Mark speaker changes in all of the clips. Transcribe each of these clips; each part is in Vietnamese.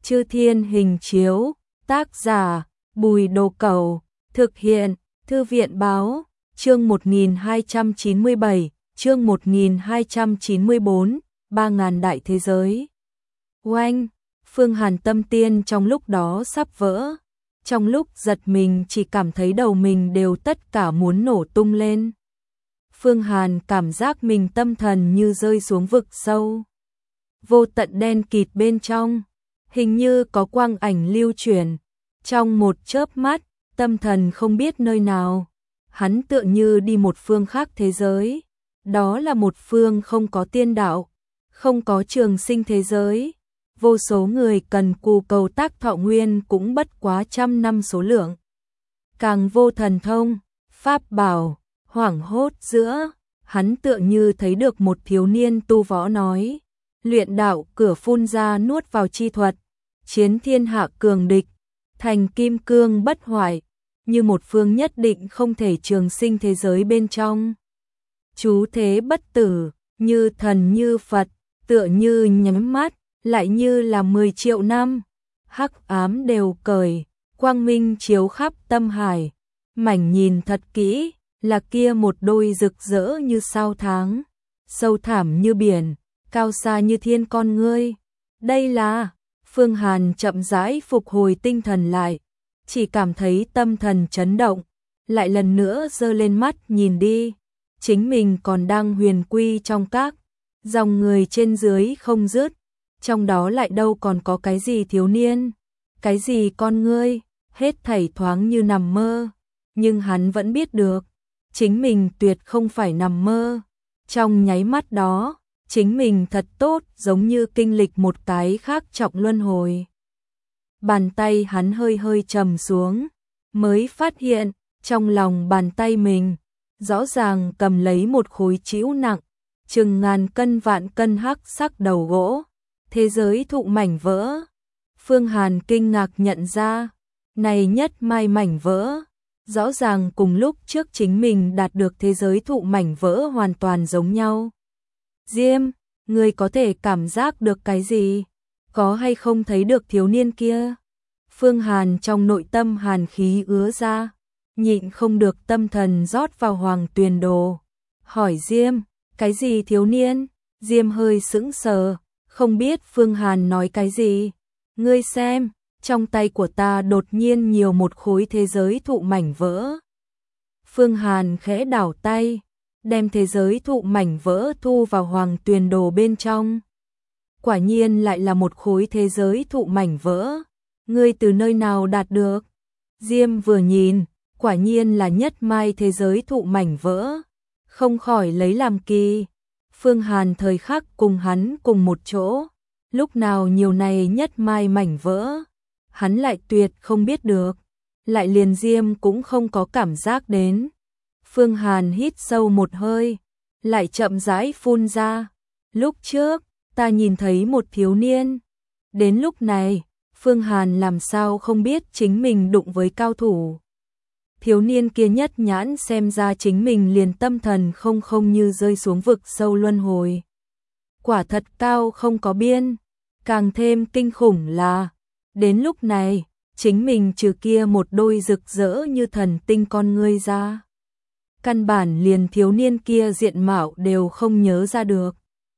Speaker 1: Chư Thiên Hình Chiếu, tác giả Bùi Đồ Cẩu, thực hiện Thư viện Báo, chương 1297, chương 1294, 3000 đại thế giới. Oanh, Phương Hàn tâm tiên trong lúc đó sắp vỡ, trong lúc giật mình chỉ cảm thấy đầu mình đều tất cả muốn nổ tung lên. Phương Hàn cảm giác mình tâm thần như rơi xuống vực sâu. Vô tận đen kịt bên trong, hình như có quang ảnh lưu chuyển. Trong một chớp mắt, tâm thần không biết nơi nào. Hắn tựa như đi một phương khác thế giới. Đó là một phương không có tiên đạo, không có trường sinh thế giới. Vô số người cần cù cầu tác thọ nguyên cũng bất quá trăm năm số lượng. Càng vô thần thông, pháp bảo, hoảng hốt giữa, hắn tựa như thấy được một thiếu niên tu võ nói. Luyện đạo cửa phun ra nuốt vào chi thuật, chiến thiên hạ cường địch, thành kim cương bất hoại, như một phương nhất định không thể trường sinh thế giới bên trong. Chú thế bất tử, như thần như Phật, tựa như nhắm mắt, lại như là 10 triệu năm. Hắc ám đều cởi, quang minh chiếu khắp tâm hải. Mảnh nhìn thật kỹ, là kia một đôi rực rỡ như sao tháng, sâu thẳm như biển, cao xa như thiên con ngươi. Đây là, Phương Hàn chậm rãi phục hồi tinh thần lại, chỉ cảm thấy tâm thần chấn động, lại lần nữa giơ lên mắt nhìn đi. Chính mình còn đang huyền quy trong các dòng người trên dưới không dứt, trong đó lại đâu còn có cái gì thiếu niên, cái gì con ngươi, hết thảy thoáng như nằm mơ. Nhưng hắn vẫn biết được, chính mình tuyệt không phải nằm mơ. Trong nháy mắt đó, chính mình thật tốt giống như kinh lịch một cái khác trọng luân hồi. Bàn tay hắn hơi hơi trầm xuống, mới phát hiện, trong lòng bàn tay mình, rõ ràng cầm lấy một khối trĩu nặng, chừng ngàn cân vạn cân hắc sắc đầu gỗ, thế giới thụ mảnh vỡ. Phương Hàn kinh ngạc nhận ra, này nhất mai mảnh vỡ, rõ ràng cùng lúc trước chính mình đạt được thế giới thụ mảnh vỡ hoàn toàn giống nhau. Diêm, người có thể cảm giác được cái gì? Có hay không thấy được thiếu niên kia? Phương Hàn trong nội tâm hàn khí ứa ra, nhịn không được tâm thần rót vào hoàng tuyền đồ. Hỏi Diêm, cái gì thiếu niên? Diêm hơi sững sờ, không biết Phương Hàn nói cái gì. Ngươi xem, trong tay của ta đột nhiên nhiều một khối thế giới thụ mảnh vỡ. Phương Hàn khẽ đảo tay, đem thế giới thụ mảnh vỡ thu vào hoàng tuyền đồ bên trong. Quả nhiên lại là một khối thế giới thụ mảnh vỡ. Ngươi từ nơi nào đạt được? Diêm vừa nhìn, quả nhiên là nhất mai thế giới thụ mảnh vỡ. Không khỏi lấy làm kỳ. Phương Hàn thời khắc cùng hắn cùng một chỗ, lúc nào nhiều này nhất mai mảnh vỡ, hắn lại tuyệt không biết được, lại liền Diêm cũng không có cảm giác đến. Phương Hàn hít sâu một hơi, lại chậm rãi phun ra. Lúc trước, ta nhìn thấy một thiếu niên. Đến lúc này, Phương Hàn làm sao không biết chính mình đụng với cao thủ. Thiếu niên kia nhất nhãn xem ra chính mình liền tâm thần không như rơi xuống vực sâu luân hồi. Quả thật cao không có biên, càng thêm kinh khủng là, đến lúc này, chính mình trừ kia một đôi rực rỡ như thần tinh con ngươi ra. Căn bản liền thiếu niên kia diện mạo đều không nhớ ra được.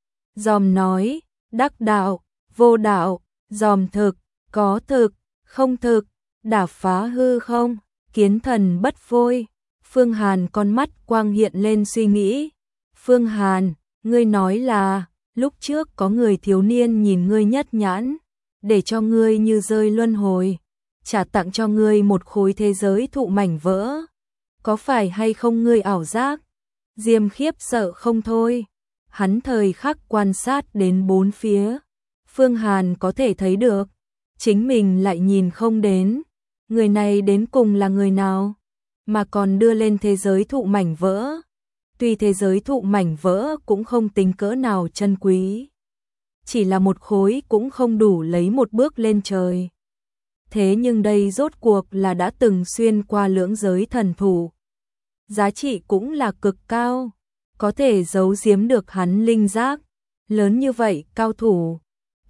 Speaker 1: Dòm nói, đắc đạo, vô đạo, dòm thực, có thực, không thực, đả phá hư không, kiến thần bất phôi. Phương Hàn con mắt quang hiện lên suy nghĩ. Phương Hàn, ngươi nói là, lúc trước có người thiếu niên nhìn ngươi nhất nhãn, để cho ngươi như rơi luân hồi, trả tặng cho ngươi một khối thế giới thụ mảnh vỡ. Có phải hay không ngươi ảo giác? Diêm khiếp sợ không thôi. Hắn thời khắc quan sát đến bốn phía. Phương Hàn có thể thấy được, chính mình lại nhìn không đến. Người này đến cùng là người nào? Mà còn đưa lên thế giới thụ mảnh vỡ. Tuy thế giới thụ mảnh vỡ cũng không tính cỡ nào chân quý. Chỉ là một khối cũng không đủ lấy một bước lên trời. Thế nhưng đây rốt cuộc là đã từng xuyên qua lưỡng giới thần thủ. Giá trị cũng là cực cao, có thể giấu giếm được hắn linh giác. Lớn như vậy cao thủ,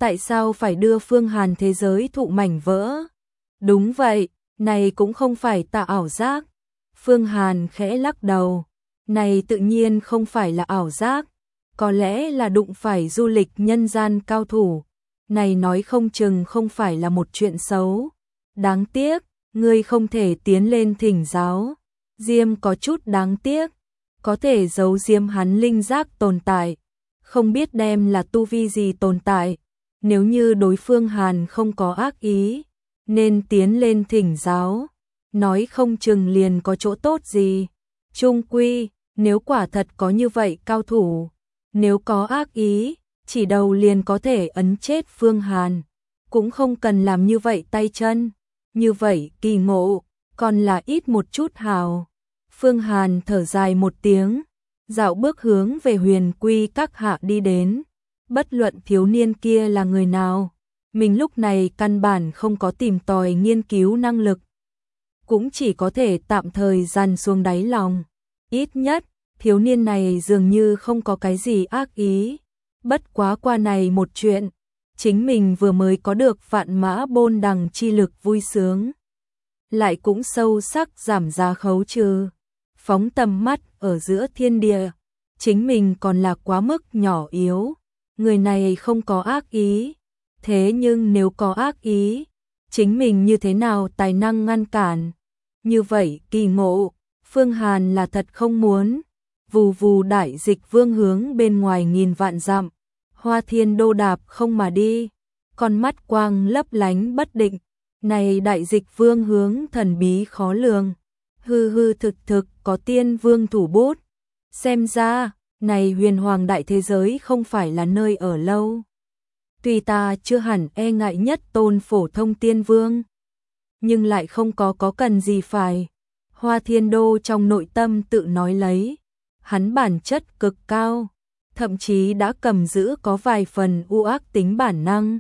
Speaker 1: Tại sao phải đưa Phương Hàn thế giới thụ mảnh vỡ? Đúng vậy, này cũng không phải ta ảo giác. Phương Hàn khẽ lắc đầu. Này tự nhiên không phải là ảo giác. Có lẽ là đụng phải du lịch nhân gian cao thủ. Này nói không chừng không phải là một chuyện xấu. Đáng tiếc, ngươi không thể tiến lên thỉnh giáo. Diêm có chút đáng tiếc. Có thể giấu diêm hắn linh giác tồn tại. Không biết đem là tu vi gì tồn tại. Nếu như đối phương Hàn không có ác ý, nên tiến lên thỉnh giáo. Nói không chừng liền có chỗ tốt gì. Chung quy, nếu quả thật có như vậy cao thủ, nếu có ác ý, chỉ đầu liền có thể ấn chết Phương Hàn. Cũng không cần làm như vậy tay chân. Như vậy kỳ ngộ, còn là ít một chút hào. Phương Hàn thở dài một tiếng, dạo bước hướng về Huyền Quy các hạ đi đến. Bất luận thiếu niên kia là người nào, mình lúc này căn bản không có tìm tòi nghiên cứu năng lực. Cũng chỉ có thể tạm thời dằn xuống đáy lòng. Ít nhất, thiếu niên này dường như không có cái gì ác ý. Bất quá qua này một chuyện, chính mình vừa mới có được vạn mã bôn đằng chi lực vui sướng. Lại cũng sâu sắc giảm giá khấu trừ. Phóng tầm mắt ở giữa thiên địa, chính mình còn là quá mức nhỏ yếu. Người này không có ác ý. Thế nhưng nếu có ác ý, chính mình như thế nào tài năng ngăn cản? Như vậy kỳ ngộ, Phương Hàn là thật không muốn. Vù vù đại dịch vương hướng bên ngoài nghìn vạn dặm. Hoa Thiên Đô đạp không mà đi. Con mắt quang lấp lánh bất định. Này đại dịch vương hướng thần bí khó lường. Hư hư thực thực có tiên vương thủ bút. Xem ra, này huyền hoàng đại thế giới không phải là nơi ở lâu. Tuy ta chưa hẳn e ngại nhất tôn phổ thông tiên vương, nhưng lại không có cần gì phải. Hoa Thiên Đô trong nội tâm tự nói lấy. Hắn bản chất cực cao, thậm chí đã cầm giữ có vài phần u ác tính bản năng.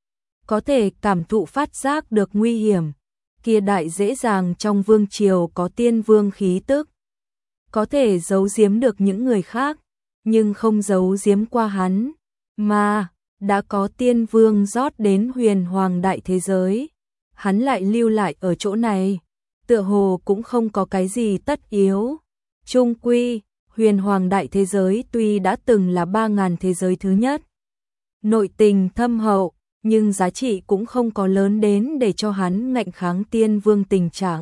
Speaker 1: Có thể cảm thụ phát giác được nguy hiểm. Kia đại dễ dàng trong vương triều có tiên vương khí tức. Có thể giấu giếm được những người khác, nhưng không giấu giếm qua hắn. Mà, đã có tiên vương rót đến huyền hoàng đại thế giới. Hắn lại lưu lại ở chỗ này. Tựa hồ cũng không có cái gì tất yếu. Chung quy, huyền hoàng đại thế giới tuy đã từng là 3.000 thế giới thứ nhất. Nội tình thâm hậu, nhưng giá trị cũng không có lớn đến để cho hắn ngạnh kháng tiên vương tình trạng.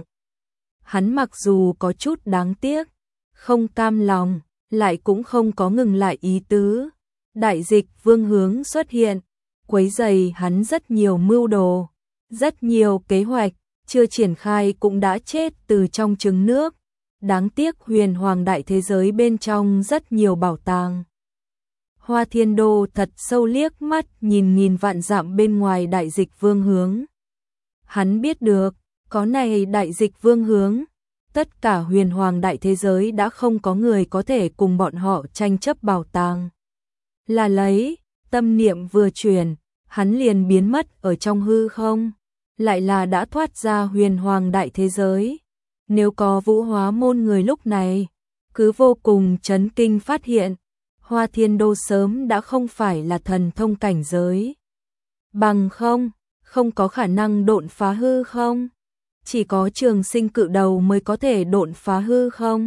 Speaker 1: Hắn mặc dù có chút đáng tiếc, không cam lòng, lại cũng không có ngừng lại ý tứ. Đại dịch vương hướng xuất hiện, quấy rầy hắn rất nhiều mưu đồ, rất nhiều kế hoạch, chưa triển khai cũng đã chết từ trong trứng nước. Đáng tiếc huyền hoàng đại thế giới bên trong rất nhiều bảo tàng. Hoa Thiên Đô thật sâu liếc mắt nhìn nghìn vạn dặm bên ngoài đại dịch vương hướng. Hắn biết được, có này đại dịch vương hướng, tất cả huyền hoàng đại thế giới đã không có người có thể cùng bọn họ tranh chấp bảo tàng. Là lấy, tâm niệm vừa chuyển, hắn liền biến mất ở trong hư không, lại là đã thoát ra huyền hoàng đại thế giới. Nếu có Vũ Hóa môn người lúc này, cứ vô cùng chấn kinh phát hiện, Hoa Thiên Đô sớm đã không phải là thần thông cảnh giới. Bằng không có khả năng độn phá hư không? Chỉ có Trường Sinh cự đầu mới có thể độn phá hư không?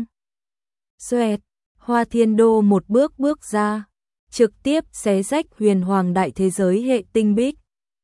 Speaker 1: Xoẹt, Hoa Thiên Đô một bước ra, trực tiếp xé rách huyền hoàng đại thế giới hệ tinh bích.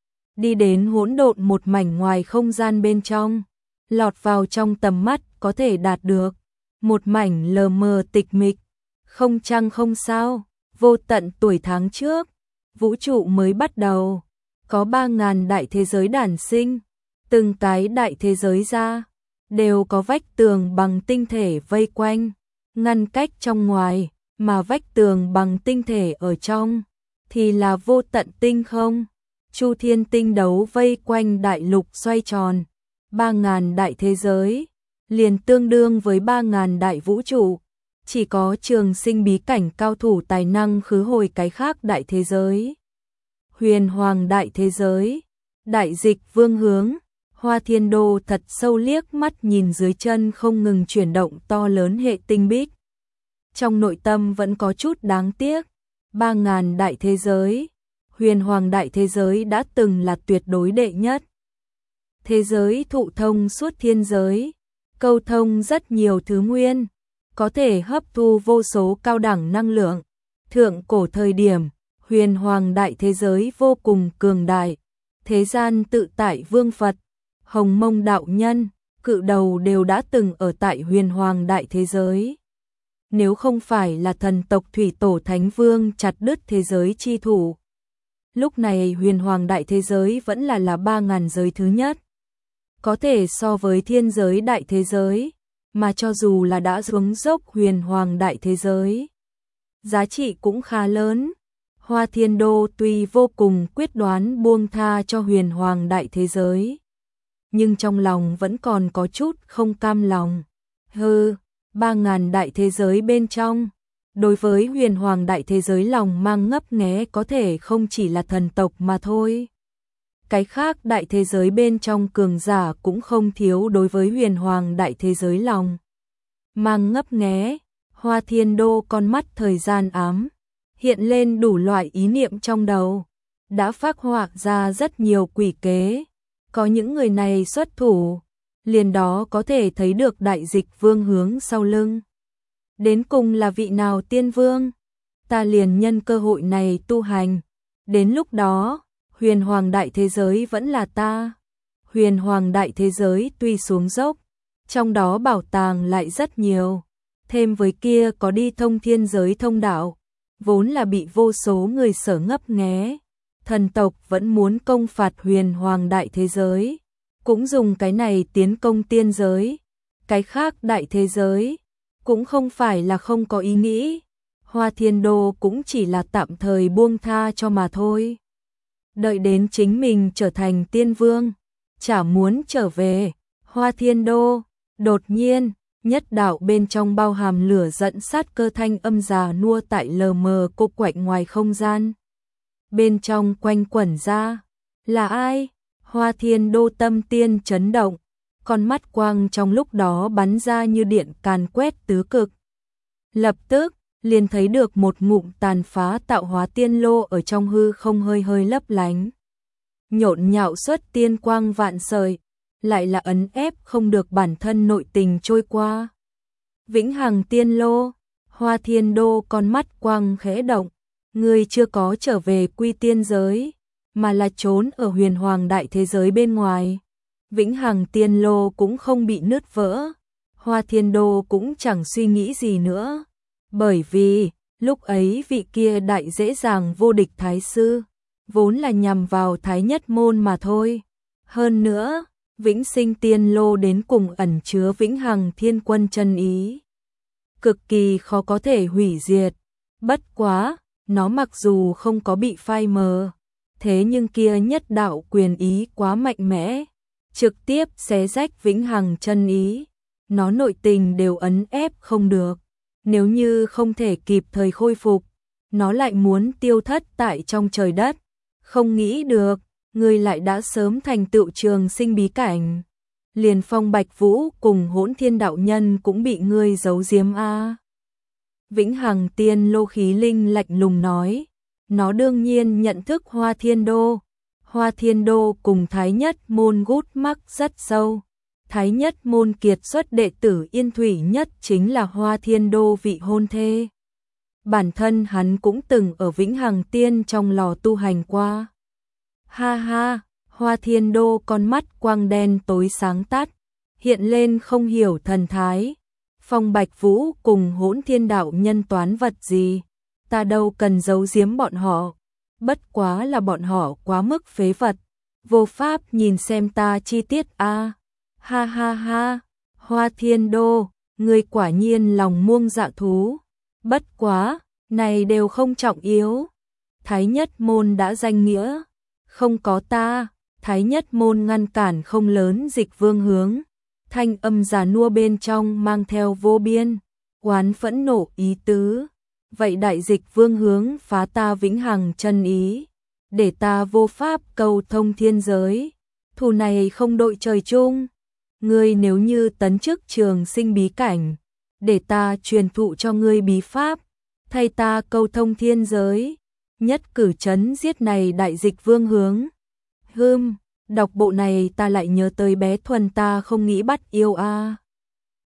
Speaker 1: Đi đến hỗn độn một mảnh ngoài không gian bên trong, lọt vào trong tầm mắt có thể đạt được. Một mảnh lờ mờ tịch mịch, không trăng không sao, vô tận tuổi tháng trước, vũ trụ mới bắt đầu, có 3.000 đại thế giới đản sinh, từng cái đại thế giới ra, đều có vách tường bằng tinh thể vây quanh, ngăn cách trong ngoài, mà vách tường bằng tinh thể ở trong, thì là vô tận tinh không, chu thiên tinh đấu vây quanh đại lục xoay tròn, 3.000 đại thế giới, liền tương đương với 3.000 đại vũ trụ. Chỉ có Trường Sinh bí cảnh cao thủ tài năng khứ hồi cái khác đại thế giới. Huyền hoàng đại thế giới, đại dịch vương hướng, Hoa Thiên Đô thật sâu liếc mắt nhìn dưới chân không ngừng chuyển động to lớn hệ tinh bích. Trong nội tâm vẫn có chút đáng tiếc, 3.000 đại thế giới, huyền hoàng đại thế giới đã từng là tuyệt đối đệ nhất. Thế giới thụ thông suốt thiên giới, câu thông rất nhiều thứ nguyên, có thể hấp thu vô số cao đẳng năng lượng. Thượng cổ thời điểm, huyền hoàng đại thế giới vô cùng cường đại, thế gian tự tại vương Phật, Hồng Mông đạo nhân, cự đầu đều đã từng ở tại huyền hoàng đại thế giới. Nếu không phải là thần tộc thủy tổ thánh vương chặt đứt thế giới chi thủ, lúc này huyền hoàng đại thế giới vẫn là 3.000 giới thứ nhất. Có thể so với thiên giới đại thế giới, mà cho dù là đã xuống dốc huyền hoàng đại thế giới, giá trị cũng khá lớn. Hoa Thiên Đô tuy vô cùng quyết đoán buông tha cho huyền hoàng đại thế giới, nhưng trong lòng vẫn còn có chút không cam lòng. 3.000 đại thế giới bên trong, đối với huyền hoàng đại thế giới lòng mang ngấp nghé có thể không chỉ là thần tộc mà thôi. Cái khác đại thế giới bên trong cường giả cũng không thiếu đối với huyền hoàng đại thế giới lòng mang ngấp nghé. Hoa Thiên Đô con mắt thời gian ám, hiện lên đủ loại ý niệm trong đầu, đã phác họa ra rất nhiều quỷ kế. Có những người này xuất thủ, liền đó có thể thấy được đại dịch vương hướng sau lưng. Đến cùng là vị nào tiên vương? Ta liền nhân cơ hội này tu hành. Đến lúc đó, huyền hoàng đại thế giới vẫn là ta. Huyền hoàng đại thế giới tuy xuống dốc, trong đó bảo tàng lại rất nhiều. Thêm với kia có đi thông thiên giới thông đạo, vốn là bị vô số người sở ngấp nghé. Thần tộc vẫn muốn công phạt huyền hoàng đại thế giới, cũng dùng cái này tiến công tiên giới. Cái khác đại thế giới cũng không phải là không có ý nghĩ, Hoa Thiên Đô cũng chỉ là tạm thời buông tha cho mà thôi. Đợi đến chính mình trở thành tiên vương, chả muốn trở về. Hoa Thiên Đô, đột nhiên, nhất đạo bên trong bao hàm lửa giận sát cơ thanh âm già nua tại lờ mờ cô quạnh ngoài không gian. Bên trong quanh quẩn ra, là ai? Hoa Thiên Đô tâm tiên chấn động, con mắt quang trong lúc đó bắn ra như điện càn quét tứ cực. Lập tức, liền thấy được một ngụm tàn phá tạo hóa tiên lô ở trong hư không hơi hơi lấp lánh. Nhộn nhạo xuất tiên quang vạn sợi, lại là ấn ép không được bản thân nội tình trôi qua. Vĩnh hằng tiên lô, Hoa Thiên Đô con mắt quang khẽ động, ngươi chưa có trở về quy tiên giới, mà là trốn ở huyền hoàng đại thế giới bên ngoài. Vĩnh hằng tiên lô cũng không bị nứt vỡ, Hoa Thiên Đô cũng chẳng suy nghĩ gì nữa, bởi vì lúc ấy vị kia đại dễ dàng vô địch thái sư, vốn là nhằm vào thái nhất môn mà thôi. Hơn nữa, vĩnh sinh tiên lô đến cùng ẩn chứa vĩnh hằng thiên quân chân ý, cực kỳ khó có thể hủy diệt. Bất quá, nó mặc dù không có bị phai mờ, thế nhưng kia nhất đạo quyền ý quá mạnh mẽ, trực tiếp xé rách vĩnh hằng chân ý, nó nội tình đều ấn ép không được. Nếu như không thể kịp thời khôi phục, nó lại muốn tiêu thất tại trong trời đất. Không nghĩ được, ngươi lại đã sớm thành tựu trường sinh bí cảnh. Liền Phong Bạch Vũ cùng Hỗn Thiên đạo nhân cũng bị ngươi giấu giếm a. Vĩnh hằng tiên lô khí linh lạnh lùng nói, nó đương nhiên nhận thức Hoa Thiên Đô. Hoa Thiên Đô cùng Thái Nhất môn gút mắc rất sâu. Thái Nhất môn kiệt xuất đệ tử Yên Thủy Nhất chính là Hoa Thiên Đô vị hôn thê. Bản thân hắn cũng từng ở Vĩnh Hằng Tiên trong lò tu hành qua. Ha ha, Hoa Thiên Đô con mắt quang đen tối sáng tắt, hiện lên không hiểu thần thái. Phong Bạch Vũ cùng Hỗn Thiên đạo nhân toán vật gì, ta đâu cần giấu giếm bọn họ, bất quá là bọn họ quá mức phế vật, vô pháp nhìn xem ta chi tiết a. Ha ha ha, Hoa Thiên Đô, ngươi quả nhiên lòng muông dạ thú, bất quá, này đều không trọng yếu. Thái Nhất môn đã danh nghĩa, không có ta, Thái Nhất môn ngăn cản không lớn dịch vương hướng. Thanh âm già nua bên trong mang theo vô biên, oán phẫn nộ ý tứ. Vậy đại dịch vương hướng phá ta vĩnh hằng chân ý, để ta vô pháp cầu thông thiên giới. Thù này không đội trời chung. Ngươi nếu như tấn chức trường sinh bí cảnh, để ta truyền thụ cho ngươi bí pháp, thay ta cầu thông thiên giới. nhất cử chấn giết này đại dịch vương hướng. Đọc bộ này ta lại nhớ tới bé Thuần ta không nghĩ bắt yêu a.